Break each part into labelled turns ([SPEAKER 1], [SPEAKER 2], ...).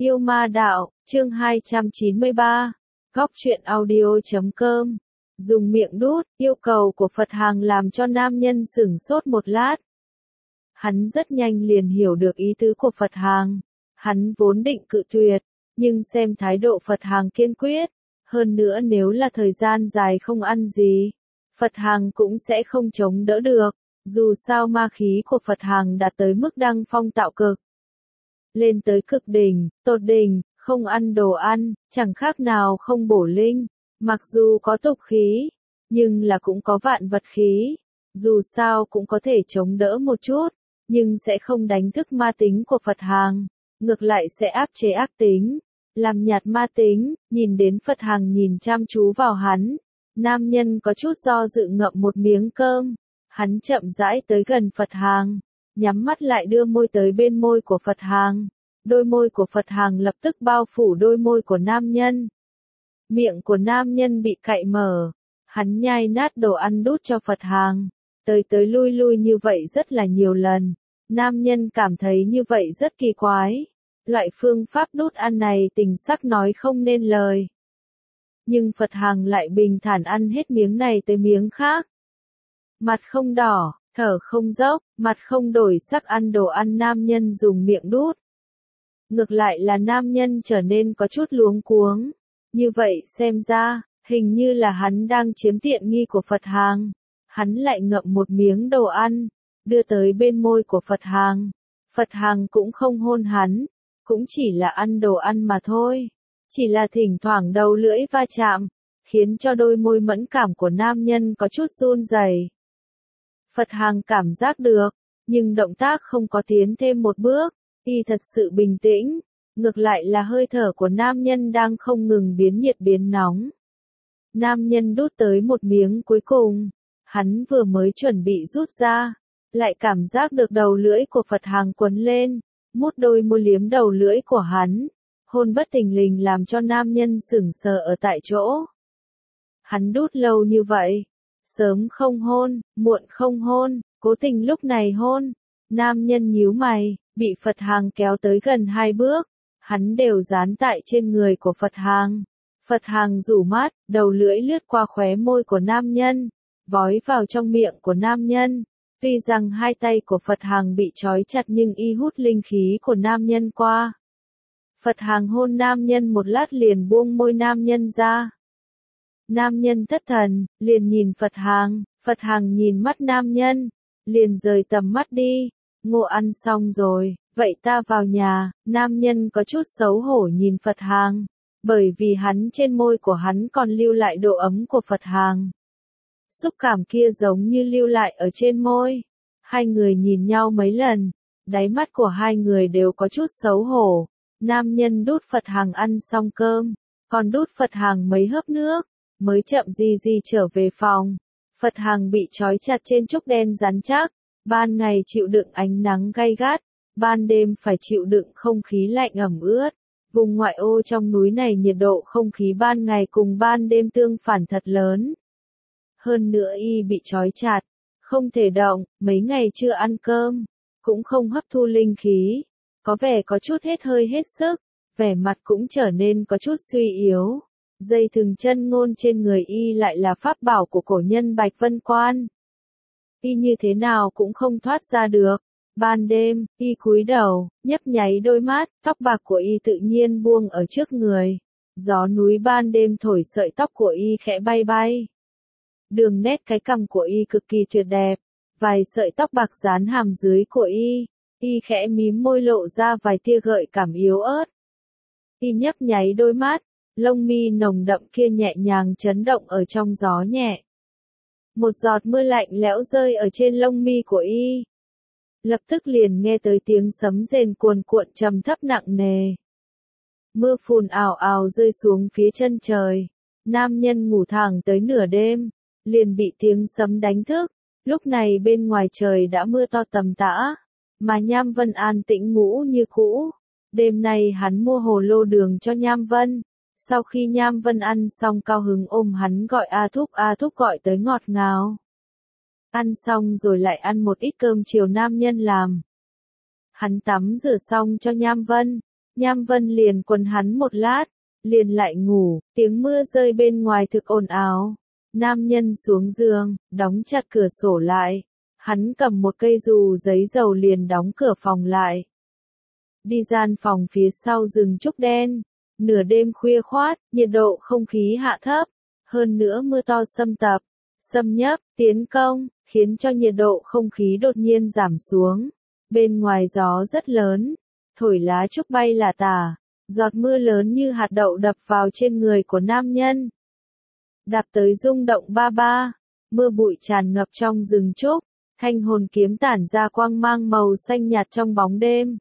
[SPEAKER 1] Yêu ma đạo, chương 293, góc truyện audio.com. Dùng miệng đút, yêu cầu của Phật Hàng làm cho nam nhân sửng sốt một lát. Hắn rất nhanh liền hiểu được ý tứ của Phật Hàng. Hắn vốn định cự tuyệt, nhưng xem thái độ Phật Hàng kiên quyết. Hơn nữa nếu là thời gian dài không ăn gì, Phật Hàng cũng sẽ không chống đỡ được. Dù sao ma khí của Phật Hàng đạt tới mức đăng phong tạo cực. Lên tới cực đỉnh, tột đỉnh, không ăn đồ ăn, chẳng khác nào không bổ linh. Mặc dù có tục khí, nhưng là cũng có vạn vật khí. Dù sao cũng có thể chống đỡ một chút, nhưng sẽ không đánh thức ma tính của Phật Hàng. Ngược lại sẽ áp chế ác tính, làm nhạt ma tính. Nhìn đến Phật Hàng nhìn chăm chú vào hắn, nam nhân có chút do dự ngậm một miếng cơm. Hắn chậm rãi tới gần Phật Hàng, nhắm mắt lại đưa môi tới bên môi của Phật Hàng. Đôi môi của Phật Hàng lập tức bao phủ đôi môi của nam nhân. Miệng của nam nhân bị cạy mở, hắn nhai nát đồ ăn đút cho Phật Hàng. Tới lui lui như vậy rất là nhiều lần. Nam nhân cảm thấy như vậy rất kỳ quái. Loại phương pháp đút ăn này tình sắc nói không nên lời. Nhưng Phật Hàng lại bình thản ăn hết miếng này tới miếng khác. Mặt không đỏ, thở không dốc, mặt không đổi sắc ăn đồ ăn nam nhân dùng miệng đút. Ngược lại là nam nhân trở nên có chút luống cuống. Như vậy xem ra, hình như là hắn đang chiếm tiện nghi của Phật Hàng. Hắn lại ngậm một miếng đồ ăn, đưa tới bên môi của Phật Hàng. Phật Hàng cũng không hôn hắn, cũng chỉ là ăn đồ ăn mà thôi. Chỉ là thỉnh thoảng đầu lưỡi va chạm, khiến cho đôi môi mẫn cảm của nam nhân có chút run rẩy. Phật Hàng cảm giác được, nhưng động tác không có tiến thêm một bước. Y thật sự bình tĩnh, ngược lại là hơi thở của nam nhân đang không ngừng biến nhiệt biến nóng. Nam nhân đút tới một miếng cuối cùng, hắn vừa mới chuẩn bị rút ra, lại cảm giác được đầu lưỡi của Phật Hàng quấn lên, mút đôi môi liếm đầu lưỡi của hắn, hôn bất thình lình làm cho nam nhân sững sờ ở tại chỗ. Hắn đút lâu như vậy, sớm không hôn, muộn không hôn, cố tình lúc này hôn. Nam nhân nhíu mày, bị Phật Hàng kéo tới gần 2 bước, hắn đều dán tại trên người của Phật Hàng. Phật Hàng rủ mắt, đầu lưỡi lướt qua khóe môi của nam nhân, vói vào trong miệng của nam nhân. Tuy rằng hai tay của Phật Hàng bị trói chặt nhưng y hút linh khí của nam nhân qua. Phật Hàng hôn nam nhân một lát liền buông môi nam nhân ra. Nam nhân thất thần, liền nhìn Phật Hàng nhìn mắt nam nhân, liền rời tầm mắt đi. Ngô ăn xong rồi, vậy ta vào nhà. Nam nhân có chút xấu hổ nhìn Phật Hàng, bởi vì hắn trên môi của hắn còn lưu lại độ ấm của Phật Hàng. Xúc cảm kia giống như lưu lại ở trên môi. Hai người nhìn nhau mấy lần, đáy mắt của hai người đều có chút xấu hổ. Nam nhân đút Phật Hàng ăn xong cơm, còn đút Phật Hàng mấy hớp nước, mới chậm gì trở về phòng. Phật Hàng bị trói chặt trên trúc đen rắn chắc. Ban ngày chịu đựng ánh nắng gay gắt, ban đêm phải chịu đựng không khí lạnh ẩm ướt. Vùng ngoại ô trong núi này nhiệt độ không khí ban ngày cùng ban đêm tương phản thật lớn. Hơn nữa y bị trói chặt, không thể động, mấy ngày chưa ăn cơm, cũng không hấp thu linh khí, có vẻ có chút hết hơi hết sức, vẻ mặt cũng trở nên có chút suy yếu. Dây thừng chân ngôn trên người y lại là pháp bảo của cổ nhân Bạch Vân Quan. Y như thế nào cũng không thoát ra được. Ban đêm, y cúi đầu, nhấp nháy đôi mắt, tóc bạc của y tự nhiên buông ở trước người. Gió núi ban đêm thổi sợi tóc của y khẽ bay bay. Đường nét cái cằm của y cực kỳ tuyệt đẹp, vài sợi tóc bạc dán hàm dưới của y khẽ mím môi lộ ra vài tia gợi cảm yếu ớt. Y nhấp nháy đôi mắt, lông mi nồng đậm kia nhẹ nhàng chấn động ở trong gió nhẹ. Một giọt mưa lạnh lẽo rơi ở trên lông mi của y. Lập tức liền nghe tới tiếng sấm rền cuồn cuộn trầm thấp nặng nề. Mưa phùn ào ào rơi xuống phía chân trời. Nam nhân ngủ thẳng tới nửa đêm, liền bị tiếng sấm đánh thức. Lúc này bên ngoài trời đã mưa to tầm tã, mà Nham Vân an tĩnh ngủ như cũ. Đêm nay hắn mua hồ lô đường cho Nham Vân. Sau khi Nham Vân ăn xong cao hứng ôm hắn gọi A Thúc gọi tới ngọt ngào. Ăn xong rồi lại ăn một ít cơm chiều nam nhân làm. Hắn tắm rửa xong cho Nham Vân, Nham Vân liền quấn hắn một lát, liền lại ngủ, tiếng mưa rơi bên ngoài thực ồn ào. Nam nhân xuống giường, đóng chặt cửa sổ lại. Hắn cầm một cây dù giấy dầu liền đóng cửa phòng lại. Đi gian phòng phía sau rừng trúc đen. Nửa đêm khuya khoát, nhiệt độ không khí hạ thấp. Hơn nữa mưa to xâm nhấp, tiến công, khiến cho nhiệt độ không khí đột nhiên giảm xuống. Bên ngoài gió rất lớn, thổi lá trúc bay là tả. Giọt mưa lớn như hạt đậu đập vào trên người của nam nhân. Đạp tới rung động ba ba, mưa bụi tràn ngập trong rừng trúc, thanh hồn kiếm tản ra quang mang màu xanh nhạt trong bóng đêm.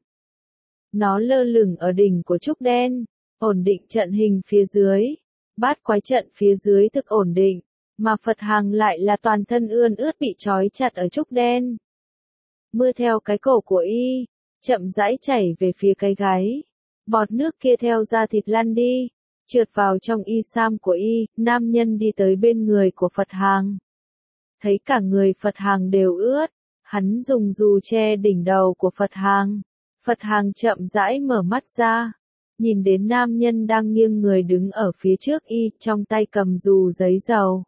[SPEAKER 1] Nó lơ lửng ở đỉnh của trúc đen, ổn định trận hình phía dưới, bát quái trận phía dưới thực ổn định, mà Phật Hằng lại là toàn thân ươn ướt bị trói chặt ở trúc đen. Mưa theo cái cổ của y, chậm rãi chảy về phía cái gáy, bọt nước kia theo da thịt lăn đi, trượt vào trong y sam của y. Nam nhân đi tới bên người của Phật Hằng. Thấy cả người Phật Hằng đều ướt, hắn dùng dù che đỉnh đầu của Phật Hằng. Phật Hằng chậm rãi mở mắt ra, nhìn đến nam nhân đang nghiêng người đứng ở phía trước y, trong tay cầm dù giấy dầu.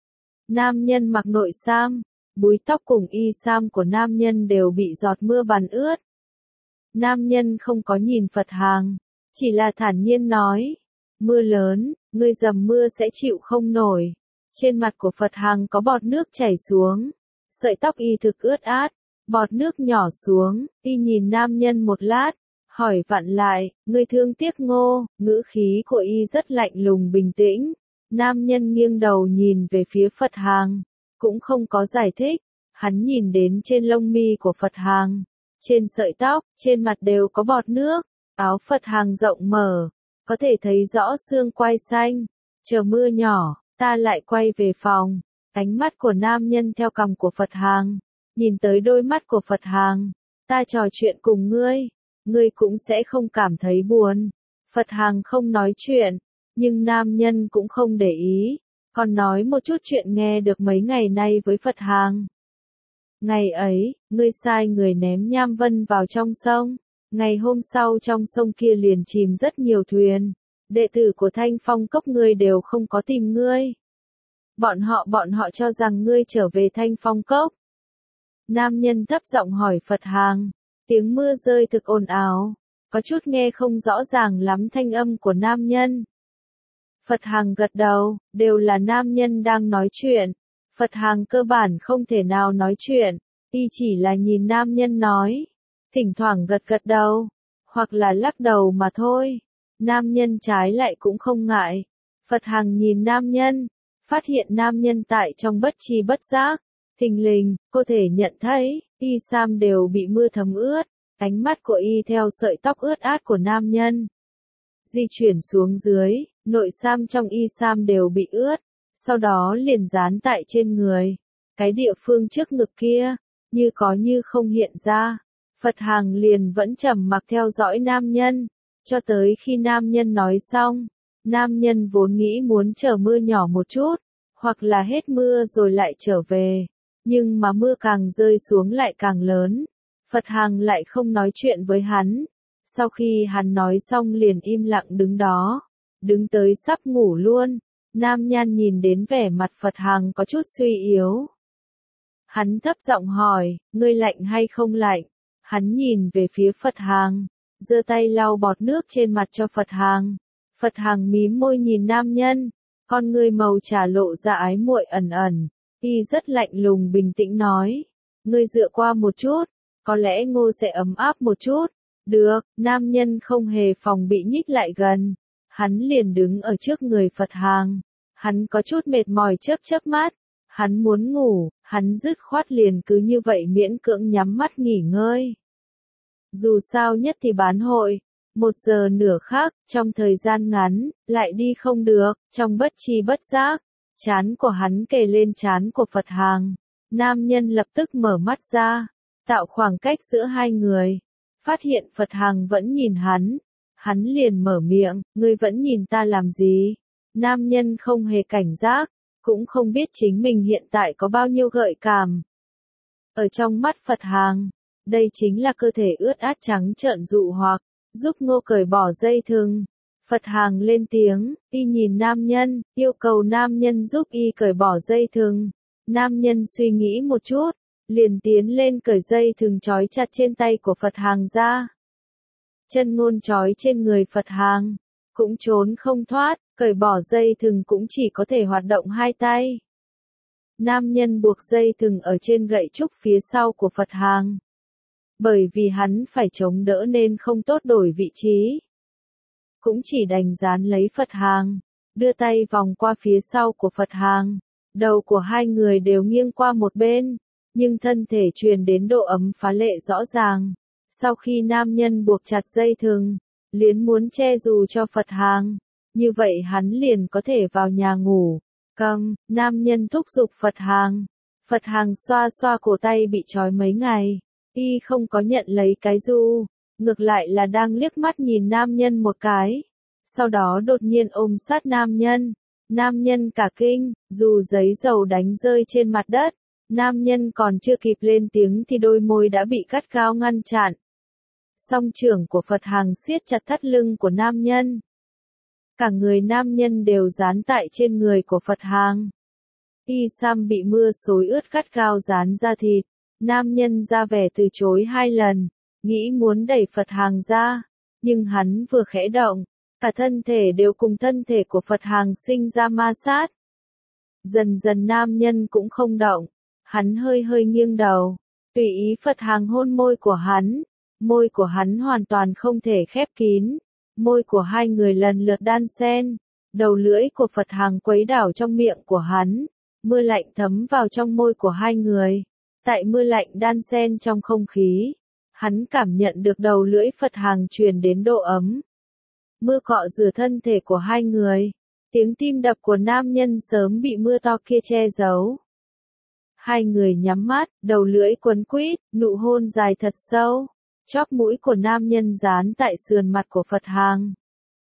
[SPEAKER 1] Nam nhân mặc nội sam, búi tóc cùng y sam của nam nhân đều bị giọt mưa bắn ướt. Nam nhân không có nhìn Phật Hằng, chỉ là thản nhiên nói, mưa lớn, ngươi dầm mưa sẽ chịu không nổi. Trên mặt của Phật Hằng có bọt nước chảy xuống, sợi tóc y thực ướt át, bọt nước nhỏ xuống, y nhìn nam nhân một lát, hỏi vặn lại, ngươi thương tiếc Ngô. Ngữ khí của y rất lạnh lùng bình tĩnh. Nam nhân nghiêng đầu nhìn về phía Phật Hằng, cũng không có giải thích. Hắn nhìn đến trên lông mi của Phật Hằng, trên sợi tóc, trên mặt đều có bọt nước. Áo Phật Hằng rộng mở, có thể thấy rõ xương quai xanh. Chờ mưa nhỏ, ta lại quay về phòng. Ánh mắt của nam nhân theo cằm của Phật Hằng, nhìn tới đôi mắt của Phật Hằng. Ta trò chuyện cùng ngươi cũng sẽ không cảm thấy buồn. Phật Hằng không nói chuyện, nhưng nam nhân cũng không để ý, còn nói một chút chuyện nghe được mấy ngày nay với Phật Hằng. Ngày ấy, ngươi sai người ném Nham Vân vào trong sông. Ngày hôm sau trong sông kia liền chìm rất nhiều thuyền. Đệ tử của Thanh Phong Cốc ngươi đều không có tìm ngươi. Bọn họ cho rằng ngươi trở về Thanh Phong Cốc. Nam nhân thấp giọng hỏi Phật Hằng. Tiếng mưa rơi thực ồn ào, có chút nghe không rõ ràng lắm thanh âm của nam nhân. Phật Hằng gật đầu, đều là nam nhân đang nói chuyện. Phật Hằng cơ bản không thể nào nói chuyện, y chỉ là nhìn nam nhân nói, thỉnh thoảng gật gật đầu, hoặc là lắc đầu mà thôi. Nam nhân trái lại cũng không ngại. Phật Hằng nhìn nam nhân, phát hiện nam nhân tại trong bất tri bất giác. Thình lình, cô thể nhận thấy, y sam đều bị mưa thấm ướt, ánh mắt của y theo sợi tóc ướt át của nam nhân. Di chuyển xuống dưới, nội sam trong y sam đều bị ướt, sau đó liền dán tại trên người. Cái địa phương trước ngực kia, như có như không hiện ra. Phật Hằng liền vẫn trầm mặc theo dõi nam nhân, cho tới khi nam nhân nói xong. Nam nhân vốn nghĩ muốn chờ mưa nhỏ một chút, hoặc là hết mưa rồi lại trở về. Nhưng mà mưa càng rơi xuống lại càng lớn. Phật Hằng lại không nói chuyện với hắn. Sau khi hắn nói xong liền im lặng đứng đó. Đứng tới sắp ngủ luôn. Nam nhân nhìn đến vẻ mặt Phật Hằng có chút suy yếu. Hắn thấp giọng hỏi, ngươi lạnh hay không lạnh? Hắn nhìn về phía Phật Hằng, giơ tay lau bọt nước trên mặt cho Phật Hằng. Phật Hằng mím môi nhìn nam nhân, con ngươi màu trà lộ ra ái muội ẩn ẩn. Y rất lạnh lùng bình tĩnh nói, ngươi dựa qua một chút, có lẽ Ngô sẽ ấm áp một chút. Được, nam nhân không hề phòng bị nhích lại gần. Hắn liền đứng ở trước người Phật Hằng. Hắn có chút mệt mỏi chớp chớp mắt. Hắn muốn ngủ, hắn dứt khoát liền cứ như vậy miễn cưỡng nhắm mắt nghỉ ngơi. Dù sao nhất thì bán hội, 1 giờ nửa khác, trong thời gian ngắn, lại đi không được, trong bất tri bất giác. Trán của hắn kề lên trán của Phật Hằng. Nam nhân lập tức mở mắt ra, tạo khoảng cách giữa hai người. Phát hiện Phật Hằng vẫn nhìn hắn. Hắn liền mở miệng, ngươi vẫn nhìn ta làm gì? Nam nhân không hề cảnh giác, cũng không biết chính mình hiện tại có bao nhiêu gợi cảm. Ở trong mắt Phật Hằng, đây chính là cơ thể ướt át trắng trợn dụ hoặc. giúp Ngô cởi bỏ dây thừng. Phật Hàng lên tiếng, y nhìn nam nhân, yêu cầu nam nhân giúp y cởi bỏ dây thừng. Nam nhân suy nghĩ một chút, liền tiến lên cởi dây thừng trói chặt trên tay của Phật Hàng ra. Chân ngôn trói trên người Phật Hàng, cũng trốn không thoát, cởi bỏ dây thừng cũng chỉ có thể hoạt động hai tay. Nam nhân buộc dây thừng ở trên gậy trúc phía sau của Phật Hàng. Bởi vì hắn phải chống đỡ nên không tốt đổi vị trí. Cũng chỉ đành dán lấy Phật Hàng, đưa tay vòng qua phía sau của Phật Hàng. Đầu của hai người đều nghiêng qua một bên, nhưng thân thể truyền đến độ ấm phá lệ rõ ràng. Sau khi nam nhân buộc chặt dây thừng, liền muốn che dù cho Phật Hàng, như vậy hắn liền có thể vào nhà ngủ. Nam nhân thúc giục Phật Hàng. Phật Hàng xoa xoa cổ tay bị trói mấy ngày, y không có nhận lấy cái du, ngược lại là đang liếc mắt nhìn nam nhân một cái. Sau đó đột nhiên ôm sát nam nhân. Nam nhân cả kinh, dù giấy dầu đánh rơi trên mặt đất. Nam nhân còn chưa kịp lên tiếng thì đôi môi đã bị cắt gao ngăn chặn. Song trưởng của Phật Hàng siết chặt thắt lưng của nam nhân. Cả người nam nhân đều dán tại trên người của Phật Hàng. Y sam bị mưa xối ướt cắt gao dán ra thịt. Nam nhân ra vẻ từ chối 2 lần, nghĩ muốn đẩy Phật Hàng ra. Nhưng hắn vừa khẽ động, cả thân thể đều cùng thân thể của Phật Hàng sinh ra ma sát. Dần dần nam nhân cũng không động, hắn hơi hơi nghiêng đầu, tùy ý Phật Hàng hôn môi của hắn. Môi của hắn hoàn toàn không thể khép kín. Môi của hai người lần lượt đan xen. Đầu lưỡi của Phật Hàng quấy đảo trong miệng của hắn. Mưa lạnh thấm vào trong môi của hai người. Tại mưa lạnh đan xen trong không khí, hắn cảm nhận được đầu lưỡi Phật Hàng truyền đến độ ấm. Mưa cọ rửa thân thể của hai người. Tiếng tim đập của nam nhân sớm bị mưa to kia che giấu. Hai người nhắm mắt, đầu lưỡi quấn quýt, nụ hôn dài thật sâu. Chóp mũi của nam nhân dán tại sườn mặt của Phật Hàng.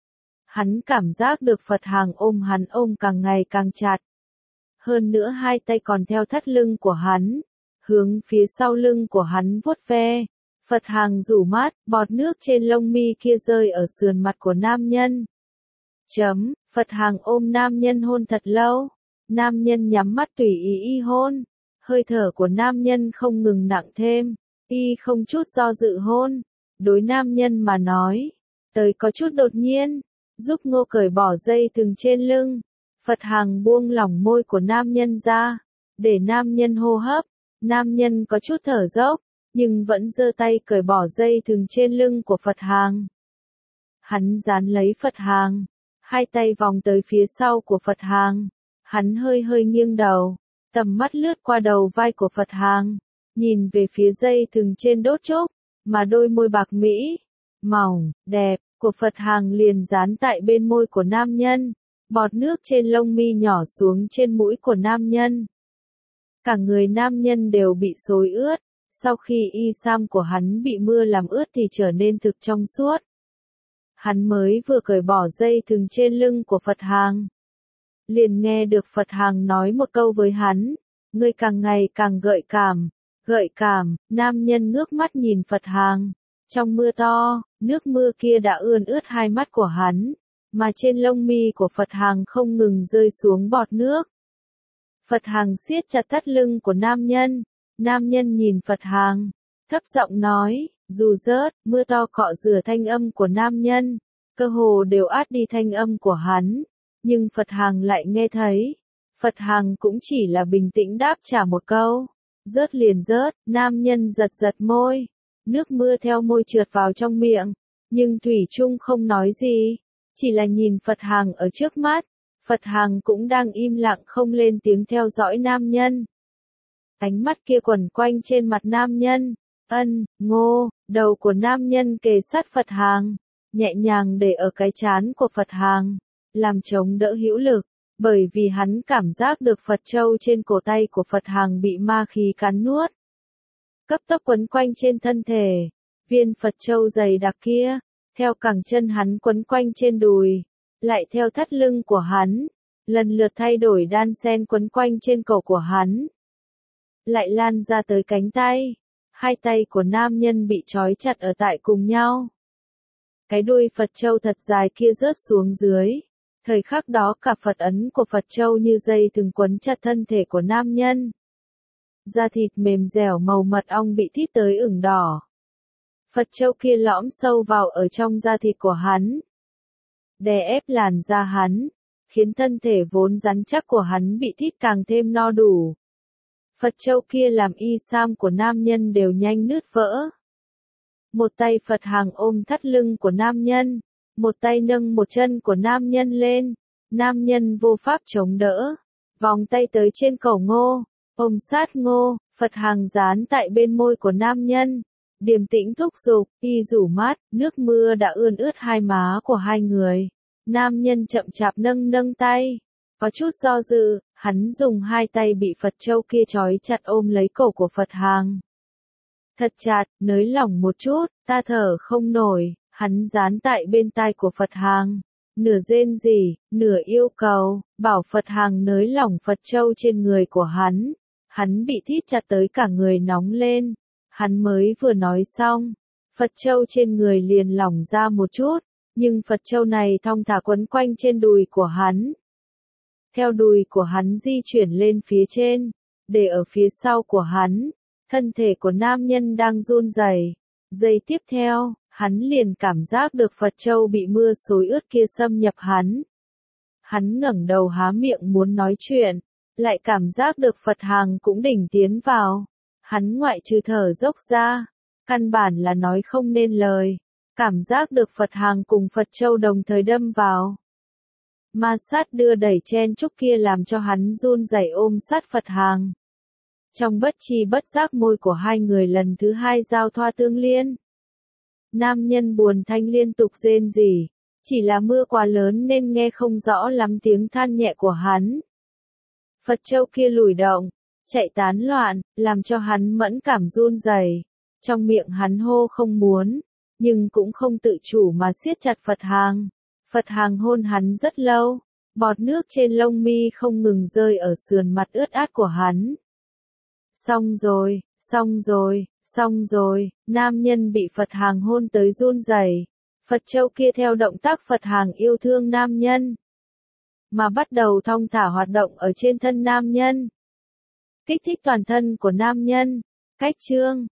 [SPEAKER 1] Hắn cảm giác được Phật Hàng ôm hắn ôm càng ngày càng chặt. Hơn nữa hai tay còn theo thắt lưng của hắn, hướng phía sau lưng của hắn vuốt ve. Phật Hàng rủ mắt, bọt nước trên lông mi kia rơi ở sườn mặt của nam nhân. Phật Hàng ôm nam nhân hôn thật lâu. Nam nhân nhắm mắt tùy ý y hôn. Hơi thở của nam nhân không ngừng nặng thêm. Y không chút do dự hôn. Đối nam nhân mà nói, tới có chút đột nhiên, giúp Ngô cởi bỏ dây thừng trên lưng. Phật Hàng buông lỏng môi của nam nhân ra, để nam nhân hô hấp. Nam nhân có chút thở dốc, nhưng vẫn giơ tay cởi bỏ dây thừng trên lưng của Phật Hàng. Hắn dán lấy Phật Hàng, hai tay vòng tới phía sau của Phật Hàng. Hắn hơi hơi nghiêng đầu, tầm mắt lướt qua đầu vai của Phật Hàng, nhìn về phía dây thừng trên đốt trúc, mà đôi môi bạc mỹ, mỏng, đẹp, của Phật Hàng liền dán tại bên môi của nam nhân. Bọt nước trên lông mi nhỏ xuống trên mũi của nam nhân. Cả người nam nhân đều bị xối ướt. Sau khi y sam của hắn bị mưa làm ướt thì trở nên thực trong suốt. Hắn mới vừa cởi bỏ dây thừng trên lưng của Phật Hàng, liền nghe được Phật Hàng nói một câu với hắn, ngươi càng ngày càng gợi cảm. Gợi cảm, nam nhân ngước mắt nhìn Phật Hàng. Trong mưa to, nước mưa kia đã ươn ướt hai mắt của hắn, mà trên lông mi của Phật Hàng không ngừng rơi xuống bọt nước. Phật Hàng siết chặt thắt lưng của nam nhân. Nam nhân nhìn Phật Hàng, thấp giọng nói, dù rớt, mưa to cọ rửa thanh âm của nam nhân, cơ hồ đều át đi thanh âm của hắn, nhưng Phật Hàng lại nghe thấy. Phật Hàng cũng chỉ là bình tĩnh đáp trả một câu, rớt liền rớt. Nam nhân giật giật môi, nước mưa theo môi trượt vào trong miệng, nhưng thủy chung không nói gì, chỉ là nhìn Phật Hàng ở trước mắt. Phật Hàng cũng đang im lặng không lên tiếng theo dõi nam nhân. Ánh mắt kia quẩn quanh trên mặt nam nhân. Ngô, đầu của nam nhân kề sát Phật Hàng, nhẹ nhàng để ở cái trán của Phật Hàng, làm chống đỡ hữu lực, bởi vì hắn cảm giác được Phật châu trên cổ tay của Phật Hàng bị ma khí cắn nuốt. Cấp tốc quấn quanh trên thân thể, viên Phật châu dày đặc kia, theo cẳng chân hắn quấn quanh trên đùi, lại theo thắt lưng của hắn, lần lượt thay đổi đan xen quấn quanh trên cổ của hắn, lại lan ra tới cánh tay. Hai tay của nam nhân bị trói chặt ở tại cùng nhau. Cái đuôi Phật Châu thật dài kia rớt xuống dưới. Thời khắc đó cả Phật ấn của Phật Châu như dây thừng quấn chặt thân thể của nam nhân. Da thịt mềm dẻo màu mật ong bị thít tới ửng đỏ. Phật Châu kia lõm sâu vào ở trong da thịt của hắn. Đè ép làn da hắn, khiến thân thể vốn rắn chắc của hắn bị thít càng thêm no đủ. Phật Châu kia làm y sam của nam nhân đều nhanh nứt vỡ. Một tay Phật Hằng ôm thắt lưng của nam nhân, một tay nâng một chân của nam nhân lên, nam nhân vô pháp chống đỡ, vòng tay tới trên cổ Ngô, ôm sát Ngô, Phật Hằng dán tại bên môi của nam nhân, điềm tĩnh thúc giục, y rủ mắt, nước mưa đã ươn ướt hai má của hai người. Nam nhân chậm chạp nâng tay, có chút do dự, hắn dùng hai tay bị Phật Châu kia trói chặt ôm lấy cổ của Phật Hằng. Thật chặt, nới lỏng một chút, ta thở không nổi, hắn dán tại bên tai của Phật Hằng, nửa rên rỉ, nửa yêu cầu, bảo Phật Hằng nới lỏng Phật Châu trên người của hắn. Hắn bị thít chặt tới cả người nóng lên, hắn mới vừa nói xong, Phật Châu trên người liền lỏng ra một chút, nhưng Phật Châu này thong thả quấn quanh trên đùi của hắn. Theo đùi của hắn di chuyển lên phía trên, để ở phía sau của hắn, thân thể của nam nhân đang run rẩy. Giây tiếp theo, hắn liền cảm giác được Phật Châu bị mưa xối ướt kia xâm nhập hắn. Hắn ngẩng đầu há miệng muốn nói chuyện, lại cảm giác được Phật Hằng cũng đỉnh tiến vào. Hắn ngoại trừ thở dốc ra, căn bản là nói không nên lời. Cảm giác được Phật Hằng cùng Phật Châu đồng thời đâm vào. Ma sát đưa đẩy chen chúc kia làm cho hắn run rẩy ôm sát Phật Hằng. Trong bất tri bất giác môi của hai người lần thứ hai giao thoa tương liên. Nam nhân buồn thanh liên tục rên rỉ, chỉ là mưa quá lớn nên nghe không rõ lắm tiếng than nhẹ của hắn. Phật Châu kia lùi động, chạy tán loạn, làm cho hắn mẫn cảm run rẩy. Trong miệng hắn hô không muốn, nhưng cũng không tự chủ mà siết chặt Phật Hằng. Phật Hằng hôn hắn rất lâu, bọt nước trên lông mi không ngừng rơi ở sườn mặt ướt át của hắn. Xong rồi, xong rồi, xong rồi, nam nhân bị Phật Hằng hôn tới run rẩy. Phật Châu kia theo động tác Phật Hằng yêu thương nam nhân, mà bắt đầu thong thả hoạt động ở trên thân nam nhân. Kích thích toàn thân của nam nhân. Cách chương